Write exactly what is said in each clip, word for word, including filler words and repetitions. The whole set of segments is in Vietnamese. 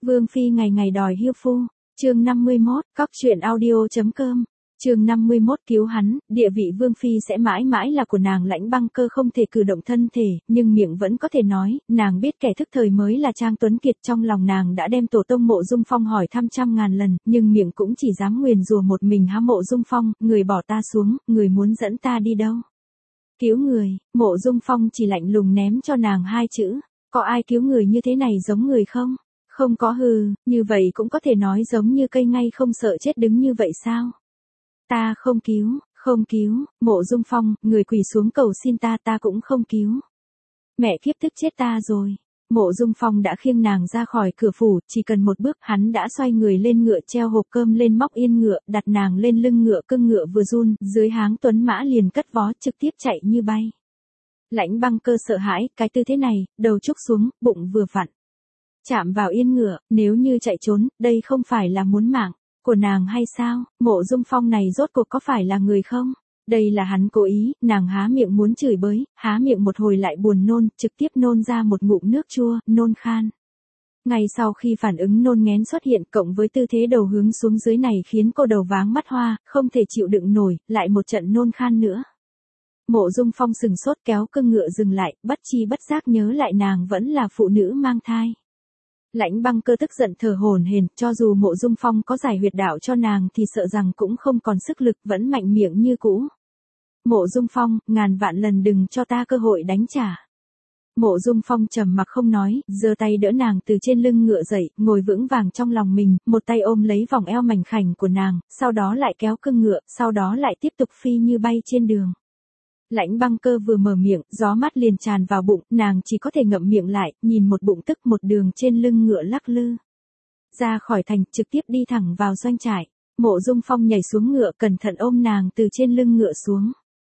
Vương phi ngày ngày đòi hiêu phu. Chương năm mươi mốt, cóc truyện audio chấm com. Chương năm mươi mốt, cứu hắn, địa vị vương phi sẽ mãi mãi là của nàng. Lãnh Băng Cơ không thể cử động thân thể, nhưng miệng vẫn có thể nói, nàng biết kẻ thức thời mới là Trang Tuấn Kiệt. Trong lòng nàng đã đem tổ tông Mộ Dung Phong hỏi thăm trăm ngàn lần, nhưng miệng cũng chỉ dám nguyền rủa một mình há Mộ Dung Phong, người bỏ ta xuống, người muốn dẫn ta đi đâu? Cứu người. Mộ Dung Phong chỉ lạnh lùng ném cho nàng hai chữ, có ai cứu người như thế này giống người không? Không có. Hừ, như vậy cũng có thể nói giống như cây ngay không sợ chết đứng như vậy sao? Ta không cứu, không cứu. Mộ Dung Phong, người quỳ xuống cầu xin ta, ta cũng không cứu. Mẹ kiếp, tức chết ta rồi. Mộ Dung Phong đã khiêng nàng ra khỏi cửa phủ, chỉ cần một bước hắn đã xoay người lên ngựa, treo hộp cơm lên móc yên ngựa, đặt nàng lên lưng ngựa. Cưng ngựa vừa run, dưới háng tuấn mã liền cất vó trực tiếp chạy như bay. Lãnh Băng Cơ sợ hãi, cái tư thế này, đầu trúc xuống, bụng vừa vặn chạm vào yên ngựa, nếu như chạy trốn, đây không phải là muốn mạng của nàng hay sao? Mộ Dung Phong này rốt cuộc có phải là người không? Đây là hắn cố ý. Nàng há miệng muốn chửi bới, há miệng một hồi lại buồn nôn, trực tiếp nôn ra một ngụm nước chua, nôn khan. Ngay sau khi phản ứng nôn nghén xuất hiện, cộng với tư thế đầu hướng xuống dưới này khiến cô đầu váng mắt hoa, không thể chịu đựng nổi, lại một trận nôn khan nữa. Mộ Dung Phong sừng sốt, kéo cưng ngựa dừng lại, bất chi bất giác nhớ lại nàng vẫn là phụ nữ mang thai. Lãnh Băng Cơ tức giận thở hổn hển, cho dù Mộ Dung Phong có giải huyệt đạo cho nàng thì sợ rằng cũng không còn sức lực, vẫn mạnh miệng như cũ. Mộ Dung Phong, ngàn vạn lần đừng cho ta cơ hội đánh trả. Mộ Dung Phong trầm mặc không nói, giơ tay đỡ nàng từ trên lưng ngựa dậy, ngồi vững vàng trong lòng mình, một tay ôm lấy vòng eo mảnh khảnh của nàng, sau đó lại kéo cưng ngựa, sau đó lại tiếp tục phi như bay trên đường. Lãnh Băng Cơ vừa mở miệng, gió mát liền tràn vào bụng, nàng chỉ có thể ngậm miệng lại, nhìn một bụng tức một đường trên lưng ngựa lắc lư. Ra khỏi thành, trực tiếp đi thẳng vào doanh trại. Mộ Dung Phong nhảy xuống ngựa, cẩn thận ôm nàng từ trên lưng ngựa xuống.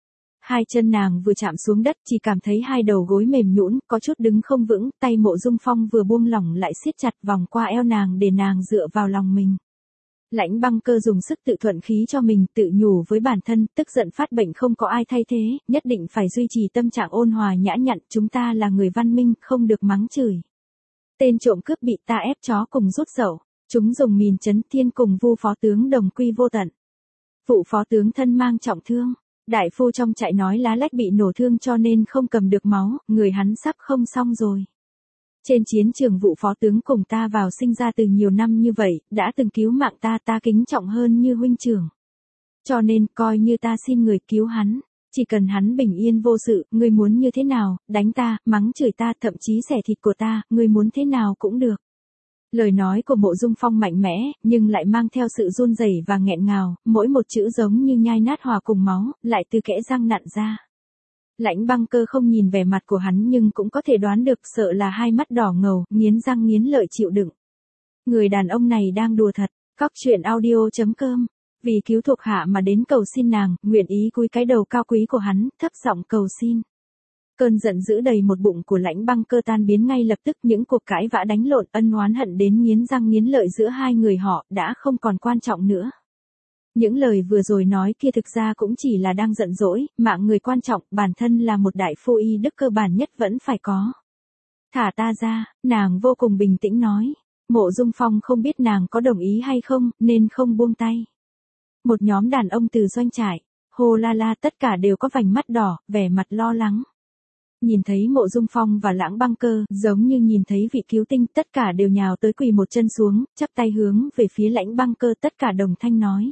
Hai chân nàng vừa chạm xuống đất, chỉ cảm thấy hai đầu gối mềm nhũn, có chút đứng không vững, tay Mộ Dung Phong vừa buông lỏng lại siết chặt vòng qua eo nàng để nàng dựa vào lòng mình. Lãnh Băng Cơ dùng sức tự thuận khí cho mình, tự nhủ với bản thân, tức giận phát bệnh không có ai thay thế, nhất định phải duy trì tâm trạng ôn hòa nhã nhặn, chúng ta là người văn minh, không được mắng chửi. Tên trộm cướp bị ta ép chó cùng rút dậu, chúng dùng mìn chấn thiên cùng Vu phó tướng đồng quy vô tận. Phụ phó tướng thân mang trọng thương, đại phu trong trại nói lá lách bị nổ thương cho nên không cầm được máu, người hắn sắp không xong rồi. Trên chiến trường Vụ phó tướng cùng ta vào sinh ra từ nhiều năm như vậy, đã từng cứu mạng ta, ta kính trọng hơn như huynh trưởng. Cho nên, coi như ta xin người cứu hắn, chỉ cần hắn bình yên vô sự, ngươi muốn như thế nào, đánh ta, mắng chửi ta, thậm chí xẻ thịt của ta, ngươi muốn thế nào cũng được. Lời nói của Mộ Dung Phong mạnh mẽ, nhưng lại mang theo sự run rẩy và nghẹn ngào, mỗi một chữ giống như nhai nát hòa cùng máu, lại từ kẽ răng nặn ra. Lãnh Băng Cơ không nhìn vẻ mặt của hắn nhưng cũng có thể đoán được, sợ là hai mắt đỏ ngầu, nghiến răng nghiến lợi chịu đựng. Người đàn ông này đang đùa thật. Cóc truyện audio chấm com. Vì cứu thuộc hạ mà đến cầu xin nàng, nguyện ý cúi cái đầu cao quý của hắn, thấp giọng cầu xin. Cơn giận dữ đầy một bụng của Lãnh Băng Cơ tan biến ngay lập tức, những cuộc cãi vã đánh lộn ân oán hận đến nghiến răng nghiến lợi giữa hai người họ đã không còn quan trọng nữa. Những lời vừa rồi nói kia thực ra cũng chỉ là đang giận dỗi, mạng người quan trọng, bản thân là một đại phu y đức cơ bản nhất vẫn phải có. Thả ta ra, nàng vô cùng bình tĩnh nói. Mộ Dung Phong không biết nàng có đồng ý hay không, nên không buông tay. Một nhóm đàn ông từ doanh trại, hô la la tất cả đều có vành mắt đỏ, vẻ mặt lo lắng. Nhìn thấy Mộ Dung Phong và Lãnh Băng Cơ, giống như nhìn thấy vị cứu tinh, tất cả đều nhào tới quỳ một chân xuống, chắp tay hướng về phía Lãnh Băng Cơ, tất cả đồng thanh nói.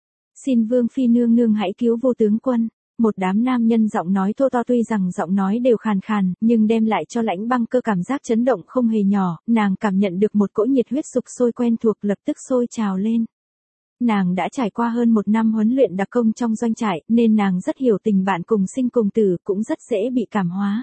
Xin Vương phi nương nương hãy cứu Vô tướng quân. Một đám nam nhân giọng nói thô to, tuy rằng giọng nói đều khàn khàn, nhưng đem lại cho Lãnh Băng Cơ cảm giác chấn động không hề nhỏ, nàng cảm nhận được một cỗ nhiệt huyết sục sôi quen thuộc lập tức sôi trào lên. Nàng đã trải qua hơn một năm huấn luyện đặc công trong doanh trại, nên nàng rất hiểu tình bạn cùng sinh cùng tử, cũng rất dễ bị cảm hóa.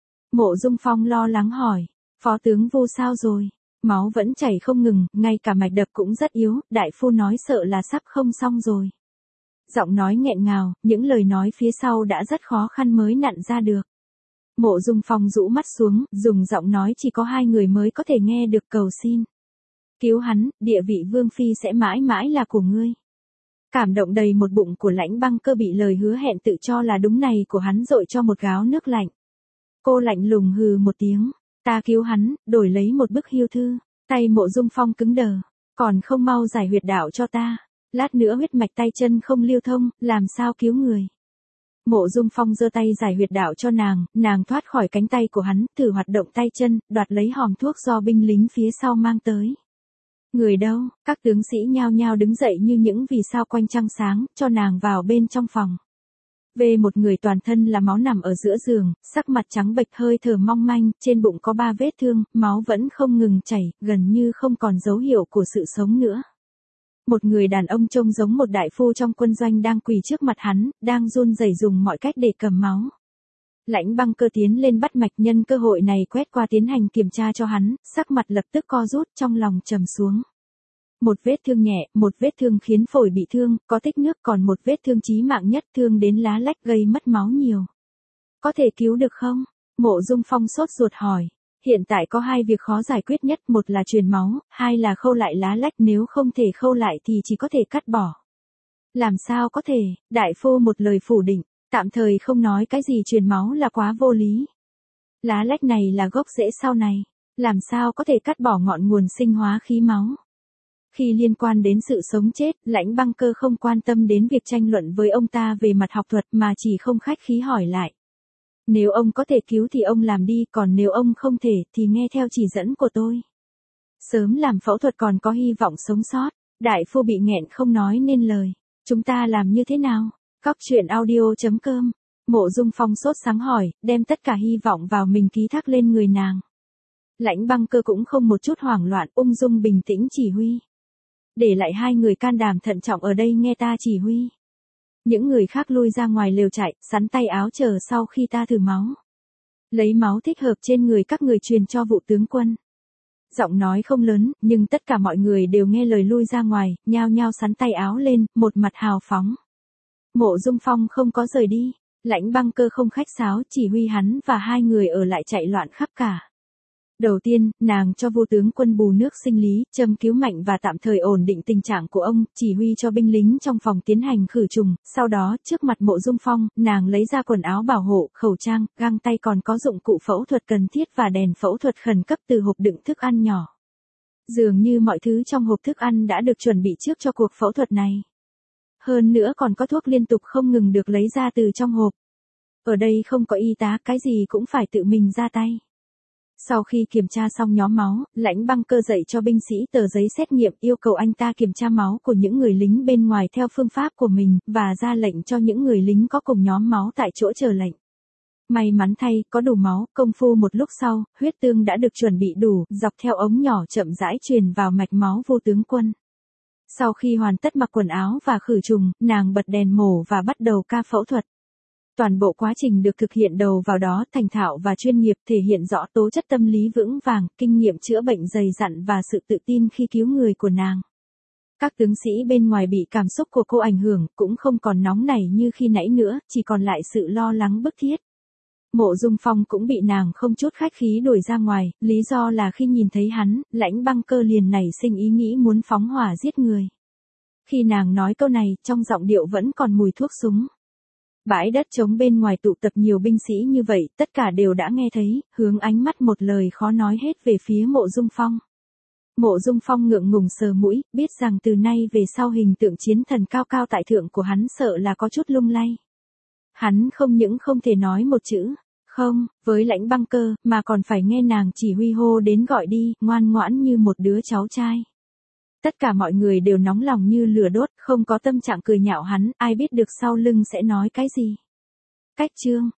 Mộ Dung Phong lo lắng hỏi, phó tướng Vu sao rồi? Máu vẫn chảy không ngừng, ngay cả mạch đập cũng rất yếu, đại phu nói sợ là sắp không xong rồi. Giọng nói nghẹn ngào, những lời nói phía sau đã rất khó khăn mới nặn ra được. Mộ Dung Phong rũ mắt xuống, dùng giọng nói chỉ có hai người mới có thể nghe được cầu xin. Cứu hắn, địa vị vương phi sẽ mãi mãi là của ngươi. Cảm động đầy một bụng của Lãnh Băng Cơ bị lời hứa hẹn tự cho là đúng này của hắn dội cho một gáo nước lạnh. Cô lạnh lùng hừ một tiếng, ta cứu hắn, đổi lấy một bức hiêu thư. Tay Mộ Dung Phong cứng đờ, còn không mau giải huyệt đạo cho ta, lát nữa huyết mạch tay chân không lưu thông, làm sao cứu người. Mộ Dung Phong giơ tay giải huyệt đạo cho nàng, nàng thoát khỏi cánh tay của hắn, thử hoạt động tay chân, đoạt lấy hòm thuốc do binh lính phía sau mang tới. Người đâu, các tướng sĩ nhao nhao đứng dậy như những vì sao quanh trăng sáng, cho nàng vào bên trong phòng. Về một người toàn thân là máu nằm ở giữa giường, sắc mặt trắng bệch hơi thở mong manh, trên bụng có ba vết thương, máu vẫn không ngừng chảy, gần như không còn dấu hiệu của sự sống nữa. Một người đàn ông trông giống một đại phu trong quân doanh đang quỳ trước mặt hắn, đang run rẩy dùng mọi cách để cầm máu. Lãnh Băng Cơ tiến lên bắt mạch, nhân cơ hội này quét qua tiến hành kiểm tra cho hắn, sắc mặt lập tức co rút, trong lòng trầm xuống. Một vết thương nhẹ, một vết thương khiến phổi bị thương, có tích nước, còn một vết thương chí mạng nhất, thương đến lá lách gây mất máu nhiều. Có thể cứu được không? Mộ Dung Phong sốt ruột hỏi. Hiện tại có hai việc khó giải quyết nhất, một là truyền máu, hai là khâu lại lá lách, nếu không thể khâu lại thì chỉ có thể cắt bỏ. Làm sao có thể, đại phu một lời phủ định, tạm thời không nói cái gì truyền máu là quá vô lý. Lá lách này là gốc rễ sau này, làm sao có thể cắt bỏ ngọn nguồn sinh hóa khí máu. Khi liên quan đến sự sống chết, Lãnh Băng Cơ không quan tâm đến việc tranh luận với ông ta về mặt học thuật mà chỉ không khách khí hỏi lại. Nếu ông có thể cứu thì ông làm đi, còn nếu ông không thể thì nghe theo chỉ dẫn của tôi. Sớm làm phẫu thuật còn có hy vọng sống sót. Đại phu bị nghẹn không nói nên lời. Chúng ta làm như thế nào? Cóc truyện audio chấm com. Mộ Dung Phong sốt sáng hỏi, đem tất cả hy vọng vào mình ký thác lên người nàng. Lãnh Băng Cơ cũng không một chút hoảng loạn, ung dung bình tĩnh chỉ huy. Để lại hai người can đảm thận trọng ở đây nghe ta chỉ huy. Những người khác lui ra ngoài lều trại, sắn tay áo chờ sau khi ta thử máu. Lấy máu thích hợp trên người các người truyền cho vụ tướng quân. Giọng nói không lớn, nhưng tất cả mọi người đều nghe lời lui ra ngoài, nhao nhao sắn tay áo lên, một mặt hào phóng. Mộ Dung Phong không có rời đi, Lãnh Băng Cơ không khách sáo, chỉ huy hắn và hai người ở lại chạy loạn khắp cả. Đầu tiên, nàng cho vô tướng quân bù nước sinh lý, châm cứu mạnh và tạm thời ổn định tình trạng của ông, chỉ huy cho binh lính trong phòng tiến hành khử trùng. Sau đó, trước mặt Mộ Dung Phong, nàng lấy ra quần áo bảo hộ, khẩu trang, găng tay, còn có dụng cụ phẫu thuật cần thiết và đèn phẫu thuật khẩn cấp từ hộp đựng thức ăn nhỏ. Dường như mọi thứ trong hộp thức ăn đã được chuẩn bị trước cho cuộc phẫu thuật này. Hơn nữa còn có thuốc liên tục không ngừng được lấy ra từ trong hộp. Ở đây không có y tá, cái gì cũng phải tự mình ra tay. Sau khi kiểm tra xong nhóm máu, Lãnh Băng Cơ dạy cho binh sĩ tờ giấy xét nghiệm, yêu cầu anh ta kiểm tra máu của những người lính bên ngoài theo phương pháp của mình, và ra lệnh cho những người lính có cùng nhóm máu tại chỗ chờ lệnh. May mắn thay, có đủ máu, công phu một lúc sau, huyết tương đã được chuẩn bị đủ, dọc theo ống nhỏ chậm rãi truyền vào mạch máu vô tướng quân. Sau khi hoàn tất mặc quần áo và khử trùng, nàng bật đèn mổ và bắt đầu ca phẫu thuật. Toàn bộ quá trình được thực hiện đầu vào đó thành thạo và chuyên nghiệp, thể hiện rõ tố chất tâm lý vững vàng, kinh nghiệm chữa bệnh dày dặn và sự tự tin khi cứu người của nàng. Các tướng sĩ bên ngoài bị cảm xúc của cô ảnh hưởng, cũng không còn nóng nảy như khi nãy nữa, chỉ còn lại sự lo lắng bức thiết. Mộ Dung Phong cũng bị nàng không chút khách khí đuổi ra ngoài, lý do là khi nhìn thấy hắn, Lãnh Băng Cơ liền nảy sinh ý nghĩ muốn phóng hỏa giết người. Khi nàng nói câu này, trong giọng điệu vẫn còn mùi thuốc súng. Bãi đất trống bên ngoài tụ tập nhiều binh sĩ như vậy, tất cả đều đã nghe thấy, hướng ánh mắt một lời khó nói hết về phía Mộ Dung Phong. Mộ Dung Phong ngượng ngùng sờ mũi, biết rằng từ nay về sau hình tượng chiến thần cao cao tại thượng của hắn sợ là có chút lung lay. Hắn không những không thể nói một chữ không với Lãnh Băng Cơ, mà còn phải nghe nàng chỉ huy hô đến gọi đi, ngoan ngoãn như một đứa cháu trai. Tất cả mọi người đều nóng lòng như lửa đốt, không có tâm trạng cười nhạo hắn, ai biết được sau lưng sẽ nói cái gì. Cách chương